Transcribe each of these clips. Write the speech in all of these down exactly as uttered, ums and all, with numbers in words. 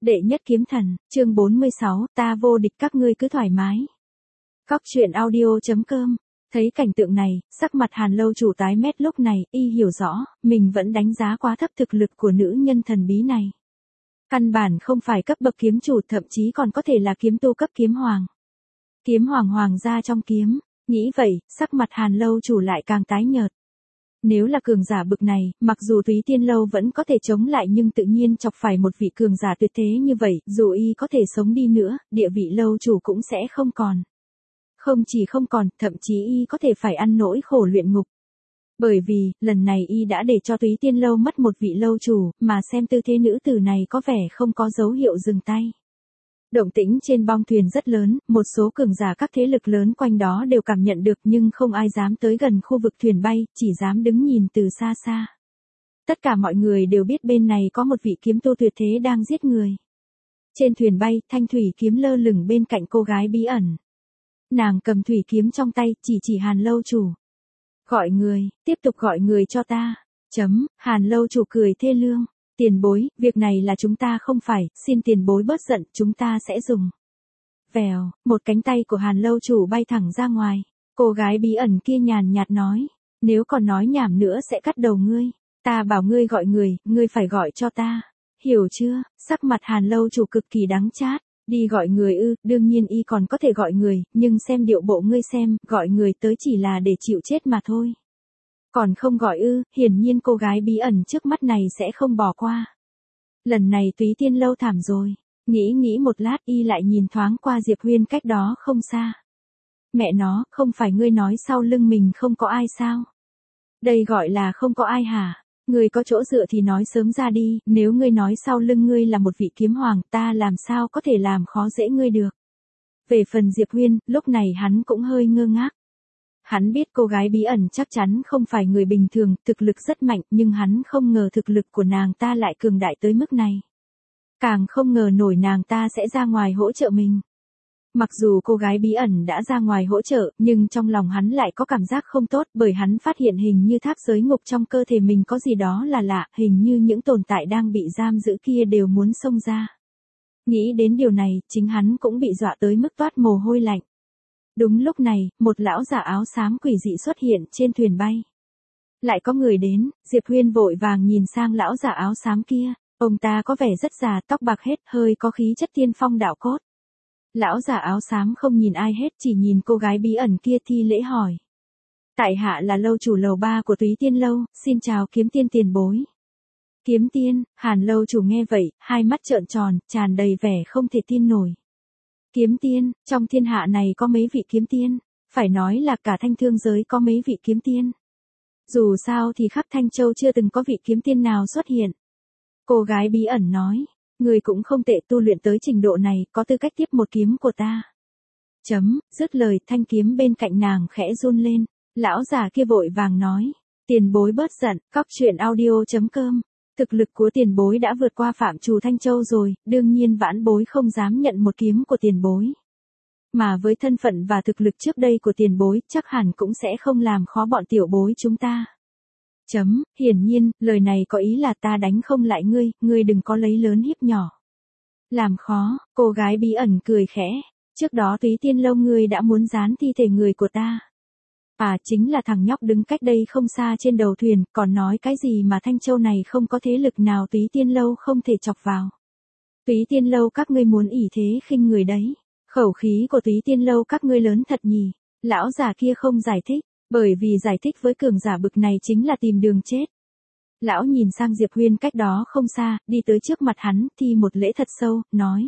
Đệ nhất kiếm thần, chương bốn mươi sáu, ta vô địch các ngươi cứ thoải mái. Cóc truyện audio chấm com. Thấy cảnh tượng này, sắc mặt Hàn Lâu chủ tái mét, lúc này, y hiểu rõ, mình vẫn đánh giá quá thấp thực lực của nữ nhân thần bí này. Căn bản không phải cấp bậc kiếm chủ, thậm chí còn có thể là kiếm tu cấp kiếm hoàng. Kiếm hoàng hoàng gia trong kiếm, nghĩ vậy, sắc mặt Hàn Lâu chủ lại càng tái nhợt. Nếu là cường giả bực này, mặc dù Túy Tiên Lâu vẫn có thể chống lại nhưng tự nhiên chọc phải một vị cường giả tuyệt thế như vậy, dù y có thể sống đi nữa, địa vị lâu chủ cũng sẽ không còn. Không chỉ không còn, thậm chí y có thể phải ăn nỗi khổ luyện ngục. Bởi vì, lần này y đã để cho Túy Tiên Lâu mất một vị lâu chủ, mà xem tư thế nữ tử này có vẻ không có dấu hiệu dừng tay. Động tĩnh trên bong thuyền rất lớn, một số cường giả các thế lực lớn quanh đó đều cảm nhận được nhưng không ai dám tới gần khu vực thuyền bay, chỉ dám đứng nhìn từ xa xa. Tất cả mọi người đều biết bên này có một vị kiếm tu tuyệt thế đang giết người. Trên thuyền bay, thanh thủy kiếm lơ lửng bên cạnh cô gái bí ẩn. Nàng cầm thủy kiếm trong tay, chỉ chỉ Hàn Lâu chủ. Gọi người, tiếp tục gọi người cho ta. Chấm, Hàn Lâu chủ cười thê lương. Tiền bối, việc này là chúng ta không phải, xin tiền bối bớt giận, chúng ta sẽ dùng. Vèo, một cánh tay của Hàn Lâu chủ bay thẳng ra ngoài. Cô gái bí ẩn kia nhàn nhạt nói, nếu còn nói nhảm nữa sẽ cắt đầu ngươi. Ta bảo ngươi gọi người, ngươi phải gọi cho ta. Hiểu chưa? Sắc mặt Hàn Lâu chủ cực kỳ đắng chát. Đi gọi người ư, đương nhiên y còn có thể gọi người, nhưng xem điệu bộ ngươi xem, gọi người tới chỉ là để chịu chết mà thôi. Còn không gọi ư, hiển nhiên cô gái bí ẩn trước mắt này sẽ không bỏ qua. Lần này Túy Tiên Lâu thảm rồi. Nghĩ nghĩ một lát y lại nhìn thoáng qua Diệp Huyên cách đó không xa. Mẹ nó, không phải ngươi nói sau lưng mình không có ai sao? Đây gọi là không có ai hả? Ngươi có chỗ dựa thì nói sớm ra đi, nếu ngươi nói sau lưng ngươi là một vị kiếm hoàng, ta làm sao có thể làm khó dễ ngươi được. Về phần Diệp Huyên, lúc này hắn cũng hơi ngơ ngác. Hắn biết cô gái bí ẩn chắc chắn không phải người bình thường, thực lực rất mạnh, nhưng hắn không ngờ thực lực của nàng ta lại cường đại tới mức này. Càng không ngờ nổi nàng ta sẽ ra ngoài hỗ trợ mình. Mặc dù cô gái bí ẩn đã ra ngoài hỗ trợ, nhưng trong lòng hắn lại có cảm giác không tốt, bởi hắn phát hiện hình như tháp giới ngục trong cơ thể mình có gì đó là lạ, hình như những tồn tại đang bị giam giữ kia đều muốn xông ra. Nghĩ đến điều này, chính hắn cũng bị dọa tới mức toát mồ hôi lạnh. Đúng lúc này, một lão giả áo xám quỷ dị xuất hiện trên thuyền bay. Lại có người đến, Diệp Huyên vội vàng nhìn sang lão giả áo xám kia, ông ta có vẻ rất già, tóc bạc hết, hơi có khí chất tiên phong đạo cốt. Lão giả áo xám không nhìn ai hết, chỉ nhìn cô gái bí ẩn kia thi lễ hỏi. Tại hạ là lâu chủ lầu ba của Túy Tiên Lâu, xin chào kiếm tiên tiền bối. Kiếm tiên, Hàn lâu chủ nghe vậy, hai mắt trợn tròn, tràn đầy vẻ không thể tin nổi. Kiếm tiên, trong thiên hạ này có mấy vị kiếm tiên, phải nói là cả thanh thương giới có mấy vị kiếm tiên. Dù sao thì khắp Thanh Châu chưa từng có vị kiếm tiên nào xuất hiện. Cô gái bí ẩn nói, người cũng không tệ, tu luyện tới trình độ này, có tư cách tiếp một kiếm của ta. Chấm, dứt lời, thanh kiếm bên cạnh nàng khẽ run lên, lão già kia vội vàng nói, tiền bối bớt giận, cóc truyện audio chấm com. Thực lực của tiền bối đã vượt qua phạm trù Thanh Châu rồi, đương nhiên vãn bối không dám nhận một kiếm của tiền bối. Mà với thân phận và thực lực trước đây của tiền bối, chắc hẳn cũng sẽ không làm khó bọn tiểu bối chúng ta. Chấm, hiển nhiên, lời này có ý là ta đánh không lại ngươi, ngươi đừng có lấy lớn hiếp nhỏ. Làm khó, cô gái bí ẩn cười khẽ, trước đó Túy Tiên Lâu ngươi đã muốn dán thi thể người của ta. À, chính là thằng nhóc đứng cách đây không xa trên đầu thuyền, còn nói cái gì mà Thanh Châu này không có thế lực nào Túy Tiên Lâu không thể chọc vào. Túy Tiên Lâu các ngươi muốn ỷ thế khinh người đấy. Khẩu khí của Túy Tiên Lâu các ngươi lớn thật nhỉ. Lão già kia không giải thích, bởi vì giải thích với cường giả bực này chính là tìm đường chết. Lão nhìn sang Diệp Huyên cách đó không xa, đi tới trước mặt hắn, thi một lễ thật sâu, nói.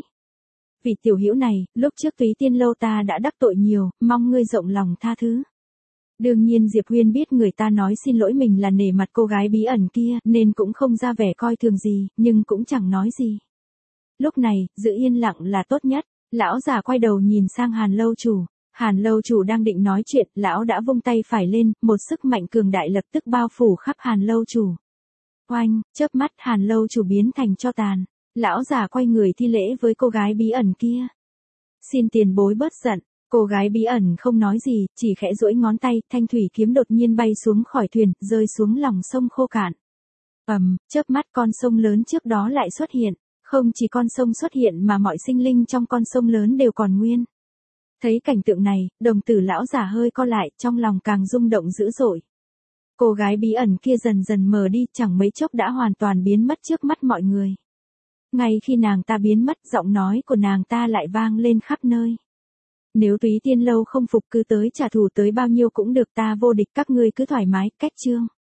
Vị tiểu hữu này, lúc trước Túy Tiên Lâu ta đã đắc tội nhiều, mong ngươi rộng lòng tha thứ. Đương nhiên Diệp Huyên biết người ta nói xin lỗi mình là nể mặt cô gái bí ẩn kia, nên cũng không ra vẻ coi thường gì, nhưng cũng chẳng nói gì. Lúc này, giữ yên lặng là tốt nhất, lão già quay đầu nhìn sang Hàn lâu chủ. Hàn lâu chủ đang định nói chuyện, lão đã vung tay phải lên, một sức mạnh cường đại lập tức bao phủ khắp Hàn lâu chủ. Oanh, chớp mắt Hàn lâu chủ biến thành tro tàn, lão già quay người thi lễ với cô gái bí ẩn kia. Xin tiền bối bớt giận. Cô gái bí ẩn không nói gì, chỉ khẽ duỗi ngón tay, thanh thủy kiếm đột nhiên bay xuống khỏi thuyền, rơi xuống lòng sông khô cạn. Ầm, chớp mắt con sông lớn trước đó lại xuất hiện, Không chỉ con sông xuất hiện mà mọi sinh linh trong con sông lớn đều còn nguyên. Thấy cảnh tượng này, đồng tử lão giả hơi co lại, trong lòng càng rung động dữ dội. Cô gái bí ẩn kia dần dần mờ đi, chẳng mấy chốc đã hoàn toàn biến mất trước mắt mọi người. Ngay khi nàng ta biến mất, giọng nói của nàng ta lại vang lên khắp nơi. Nếu Túy Tiên Lâu không phục cứ tới trả thù tới bao nhiêu cũng được, ta vô địch các ngươi cứ thoải mái, cách chương.